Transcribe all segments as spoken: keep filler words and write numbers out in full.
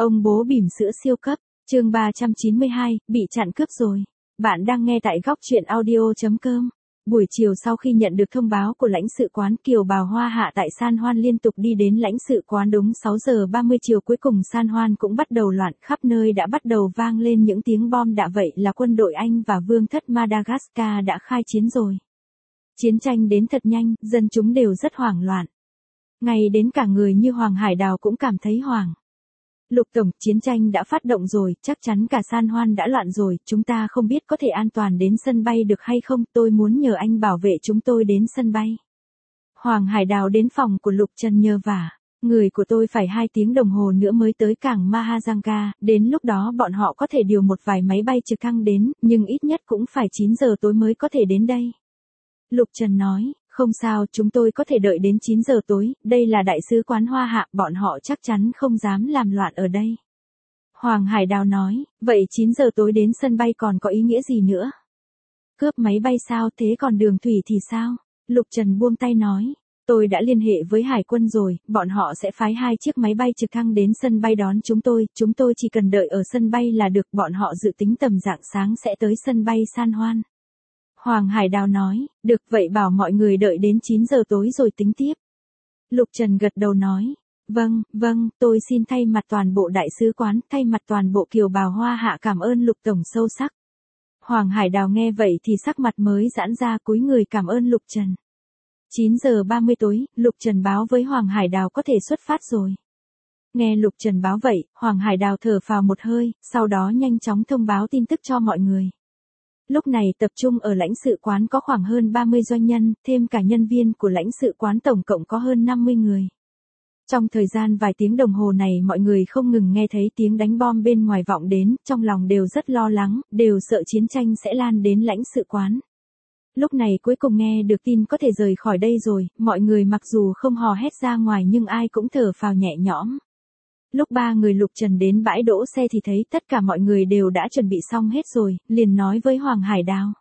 Ông bố bỉm sữa siêu cấp, chương ba trăm chín mươi hai, bị chặn cướp rồi. Bạn đang nghe tại góc truyện audio chấm com. Buổi chiều sau khi nhận được thông báo của lãnh sự quán, Kiều Bào Hoa Hạ tại San Juan liên tục đi đến lãnh sự quán đúng sáu giờ ba mươi chiều. Cuối cùng San Juan cũng bắt đầu loạn, khắp nơi đã bắt đầu vang lên những tiếng bom đạn. Vậy là quân đội Anh và vương thất Madagascar đã khai chiến rồi. Chiến tranh đến thật nhanh, dân chúng đều rất hoảng loạn. Ngay đến cả người như Hoàng Hải Đào cũng cảm thấy hoảng. Lục Tổng, chiến tranh đã phát động rồi, chắc chắn cả San Juan đã loạn rồi, chúng ta không biết có thể an toàn đến sân bay được hay không, tôi muốn nhờ anh bảo vệ chúng tôi đến sân bay. Hoàng Hải Đào đến phòng của Lục Trần nhờ vả, người của tôi phải hai tiếng đồng hồ nữa mới tới cảng Mahajanga, đến lúc đó bọn họ có thể điều một vài máy bay trực thăng đến, nhưng ít nhất cũng phải chín giờ tối mới có thể đến đây. Lục Trần nói, không sao, chúng tôi có thể đợi đến chín giờ tối, đây là đại sứ quán Hoa Hạ, bọn họ chắc chắn không dám làm loạn ở đây. Hoàng Hải Đào nói, vậy chín giờ tối đến sân bay còn có ý nghĩa gì nữa? Cướp máy bay sao, thế còn đường thủy thì sao? Lục Trần buông tay nói, tôi đã liên hệ với Hải quân rồi, bọn họ sẽ phái hai chiếc máy bay trực thăng đến sân bay đón chúng tôi, chúng tôi chỉ cần đợi ở sân bay là được, bọn họ dự tính tầm rạng sáng sẽ tới sân bay San Juan. Hoàng Hải Đào nói, được vậy bảo mọi người đợi đến chín giờ tối rồi tính tiếp. Lục Trần gật đầu nói, vâng, vâng, tôi xin thay mặt toàn bộ đại sứ quán, thay mặt toàn bộ Kiều Bào Hoa Hạ cảm ơn Lục Tổng sâu sắc. Hoàng Hải Đào nghe vậy thì sắc mặt mới giãn ra, cúi người cảm ơn Lục Trần. chín giờ ba mươi tối, Lục Trần báo với Hoàng Hải Đào có thể xuất phát rồi. Nghe Lục Trần báo vậy, Hoàng Hải Đào thở phào một hơi, sau đó nhanh chóng thông báo tin tức cho mọi người. Lúc này tập trung ở lãnh sự quán có khoảng hơn ba mươi doanh nhân, thêm cả nhân viên của lãnh sự quán tổng cộng có hơn năm mươi người. Trong thời gian vài tiếng đồng hồ này mọi người không ngừng nghe thấy tiếng đánh bom bên ngoài vọng đến, trong lòng đều rất lo lắng, đều sợ chiến tranh sẽ lan đến lãnh sự quán. Lúc này cuối cùng nghe được tin có thể rời khỏi đây rồi, mọi người mặc dù không hò hét ra ngoài nhưng ai cũng thở phào nhẹ nhõm. Lúc ba người Lục Trần đến bãi đỗ xe thì thấy tất cả mọi người đều đã chuẩn bị xong hết rồi, liền nói với Hoàng Hải Đào.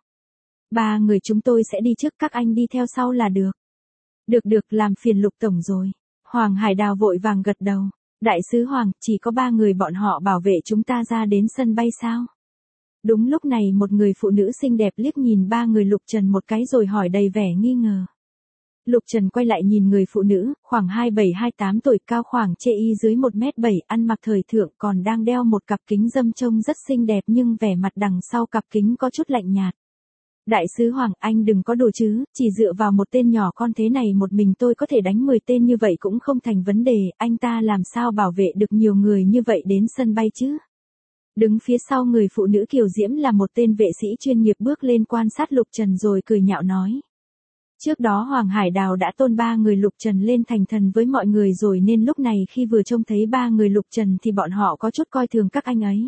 Ba người chúng tôi sẽ đi trước, các anh đi theo sau là được. Được được, làm phiền Lục Tổng rồi. Hoàng Hải Đào vội vàng gật đầu. Đại sứ Hoàng, chỉ có ba người bọn họ bảo vệ chúng ta ra đến sân bay sao? Đúng lúc này một người phụ nữ xinh đẹp liếc nhìn ba người Lục Trần một cái rồi hỏi đầy vẻ nghi ngờ. Lục Trần quay lại nhìn người phụ nữ, khoảng hai mươi bảy hai mươi tám tuổi, cao khoảng chê y dưới một mét bảy, ăn mặc thời thượng, còn đang đeo một cặp kính râm trông rất xinh đẹp nhưng vẻ mặt đằng sau cặp kính có chút lạnh nhạt. Đại sứ Hoàng, anh đừng có đùa chứ, chỉ dựa vào một tên nhỏ con thế này một mình tôi có thể đánh mười tên như vậy cũng không thành vấn đề, anh ta làm sao bảo vệ được nhiều người như vậy đến sân bay chứ? Đứng phía sau người phụ nữ kiều diễm là một tên vệ sĩ chuyên nghiệp bước lên quan sát Lục Trần rồi cười nhạo nói. Trước đó Hoàng Hải Đào đã tôn ba người Lục Trần lên thành thần với mọi người rồi nên lúc này khi vừa trông thấy ba người Lục Trần thì bọn họ có chút coi thường các anh ấy.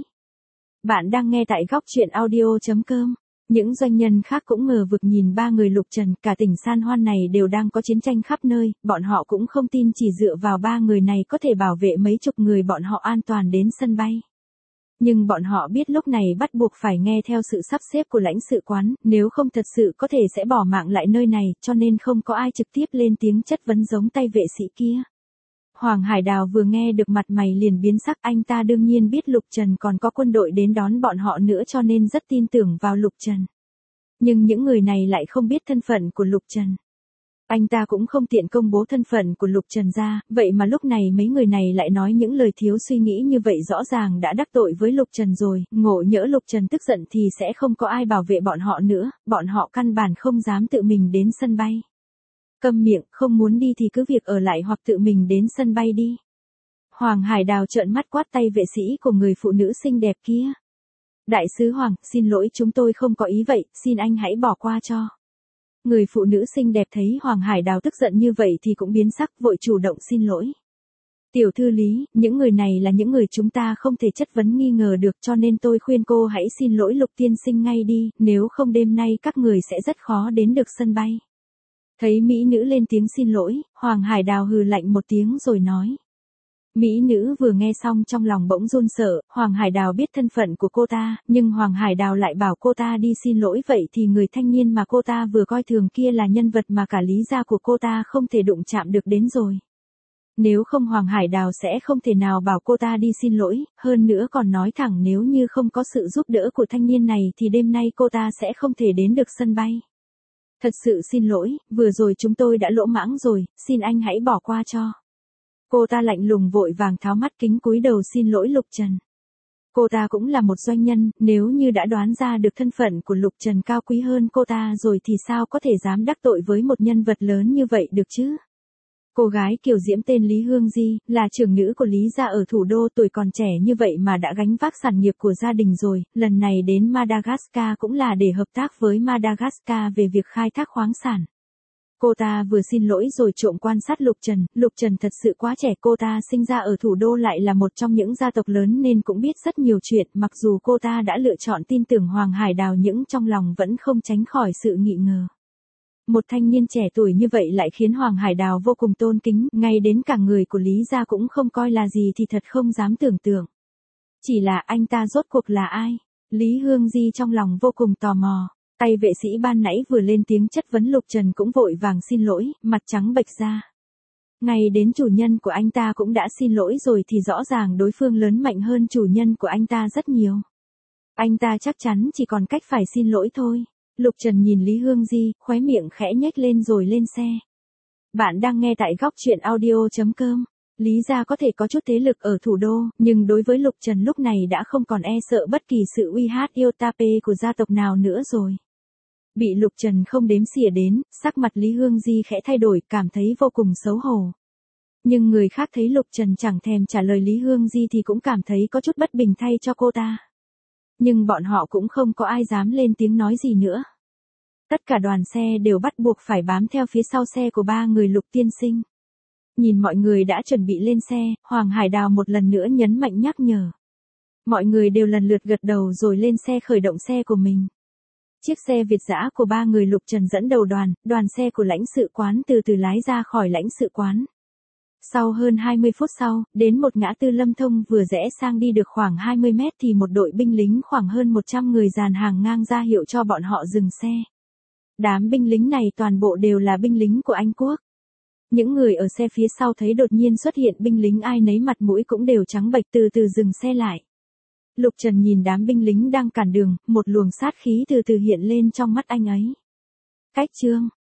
Bạn đang nghe tại góc truyện audio chấm com. Những doanh nhân khác cũng ngờ vực nhìn ba người Lục Trần, cả tỉnh San Juan này đều đang có chiến tranh khắp nơi, bọn họ cũng không tin chỉ dựa vào ba người này có thể bảo vệ mấy chục người bọn họ an toàn đến sân bay. Nhưng bọn họ biết lúc này bắt buộc phải nghe theo sự sắp xếp của lãnh sự quán, nếu không thật sự có thể sẽ bỏ mạng lại nơi này, cho nên không có ai trực tiếp lên tiếng chất vấn giống tay vệ sĩ kia. Hoàng Hải Đào vừa nghe được mặt mày liền biến sắc, anh ta đương nhiên biết Lục Trần còn có quân đội đến đón bọn họ nữa cho nên rất tin tưởng vào Lục Trần. Nhưng những người này lại không biết thân phận của Lục Trần. Anh ta cũng không tiện công bố thân phận của Lục Trần ra, vậy mà lúc này mấy người này lại nói những lời thiếu suy nghĩ như vậy rõ ràng đã đắc tội với Lục Trần rồi, ngộ nhỡ Lục Trần tức giận thì sẽ không có ai bảo vệ bọn họ nữa, bọn họ căn bản không dám tự mình đến sân bay. Câm miệng, không muốn đi thì cứ việc ở lại hoặc tự mình đến sân bay đi. Hoàng Hải Đào trợn mắt quát tay vệ sĩ của người phụ nữ xinh đẹp kia. Đại sứ Hoàng, xin lỗi chúng tôi không có ý vậy, xin anh hãy bỏ qua cho. Người phụ nữ xinh đẹp thấy Hoàng Hải Đào tức giận như vậy thì cũng biến sắc, vội chủ động xin lỗi. Tiểu thư Lý, những người này là những người chúng ta không thể chất vấn nghi ngờ được cho nên tôi khuyên cô hãy xin lỗi Lục tiên sinh ngay đi, nếu không đêm nay các người sẽ rất khó đến được sân bay. Thấy mỹ nữ lên tiếng xin lỗi, Hoàng Hải Đào hừ lạnh một tiếng rồi nói. Mỹ nữ vừa nghe xong trong lòng bỗng run sợ, Hoàng Hải Đào biết thân phận của cô ta, nhưng Hoàng Hải Đào lại bảo cô ta đi xin lỗi, vậy thì người thanh niên mà cô ta vừa coi thường kia là nhân vật mà cả Lý gia của cô ta không thể đụng chạm được đến rồi. Nếu không Hoàng Hải Đào sẽ không thể nào bảo cô ta đi xin lỗi, hơn nữa còn nói thẳng nếu như không có sự giúp đỡ của thanh niên này thì đêm nay cô ta sẽ không thể đến được sân bay. Thật sự xin lỗi, vừa rồi chúng tôi đã lỗ mãng rồi, xin anh hãy bỏ qua cho. Cô ta lạnh lùng vội vàng tháo mắt kính cúi đầu xin lỗi Lục Trần. Cô ta cũng là một doanh nhân, nếu như đã đoán ra được thân phận của Lục Trần cao quý hơn cô ta rồi thì sao có thể dám đắc tội với một nhân vật lớn như vậy được chứ? Cô gái Kiều Diễm tên Lý Hương Di, là trưởng nữ của Lý gia ở thủ đô, tuổi còn trẻ như vậy mà đã gánh vác sản nghiệp của gia đình rồi, lần này đến Madagascar cũng là để hợp tác với Madagascar về việc khai thác khoáng sản. Cô ta vừa xin lỗi rồi trộm quan sát Lục Trần, Lục Trần thật sự quá trẻ, cô ta sinh ra ở thủ đô lại là một trong những gia tộc lớn nên cũng biết rất nhiều chuyện, mặc dù cô ta đã lựa chọn tin tưởng Hoàng Hải Đào nhưng trong lòng vẫn không tránh khỏi sự nghi ngờ. Một thanh niên trẻ tuổi như vậy lại khiến Hoàng Hải Đào vô cùng tôn kính, ngay đến cả người của Lý gia cũng không coi là gì thì thật không dám tưởng tượng. Chỉ là anh ta rốt cuộc là ai? Lý Hương Di trong lòng vô cùng tò mò. Tay vệ sĩ ban nãy vừa lên tiếng chất vấn Lục Trần cũng vội vàng xin lỗi, mặt trắng bệch ra. Ngay đến chủ nhân của anh ta cũng đã xin lỗi rồi thì rõ ràng đối phương lớn mạnh hơn chủ nhân của anh ta rất nhiều. Anh ta chắc chắn chỉ còn cách phải xin lỗi thôi. Lục Trần nhìn Lý Hương Di, khóe miệng khẽ nhếch lên rồi lên xe. Bạn đang nghe tại góc truyện audio chấm com. Lý gia có thể có chút thế lực ở thủ đô, nhưng đối với Lục Trần lúc này đã không còn e sợ bất kỳ sự uy hát yêu tape của gia tộc nào nữa rồi. Bị Lục Trần không đếm xỉa đến, sắc mặt Lý Hương Di khẽ thay đổi, cảm thấy vô cùng xấu hổ. Nhưng người khác thấy Lục Trần chẳng thèm trả lời Lý Hương Di thì cũng cảm thấy có chút bất bình thay cho cô ta. Nhưng bọn họ cũng không có ai dám lên tiếng nói gì nữa. Tất cả đoàn xe đều bắt buộc phải bám theo phía sau xe của ba người Lục tiên sinh. Nhìn mọi người đã chuẩn bị lên xe, Hoàng Hải Đào một lần nữa nhấn mạnh nhắc nhở. Mọi người đều lần lượt gật đầu rồi lên xe khởi động xe của mình. Chiếc xe Việt dã của ba người Lục Trần dẫn đầu đoàn, đoàn xe của lãnh sự quán từ từ lái ra khỏi lãnh sự quán. Sau hơn hai mươi phút sau, đến một ngã tư Lâm Thông vừa rẽ sang đi được khoảng hai mươi mét thì một đội binh lính khoảng hơn một trăm người dàn hàng ngang ra hiệu cho bọn họ dừng xe. Đám binh lính này toàn bộ đều là binh lính của Anh Quốc. Những người ở xe phía sau thấy đột nhiên xuất hiện binh lính ai nấy mặt mũi cũng đều trắng bệch từ từ dừng xe lại. Lục Trần nhìn đám binh lính đang cản đường, một luồng sát khí từ từ hiện lên trong mắt anh ấy. Cách chương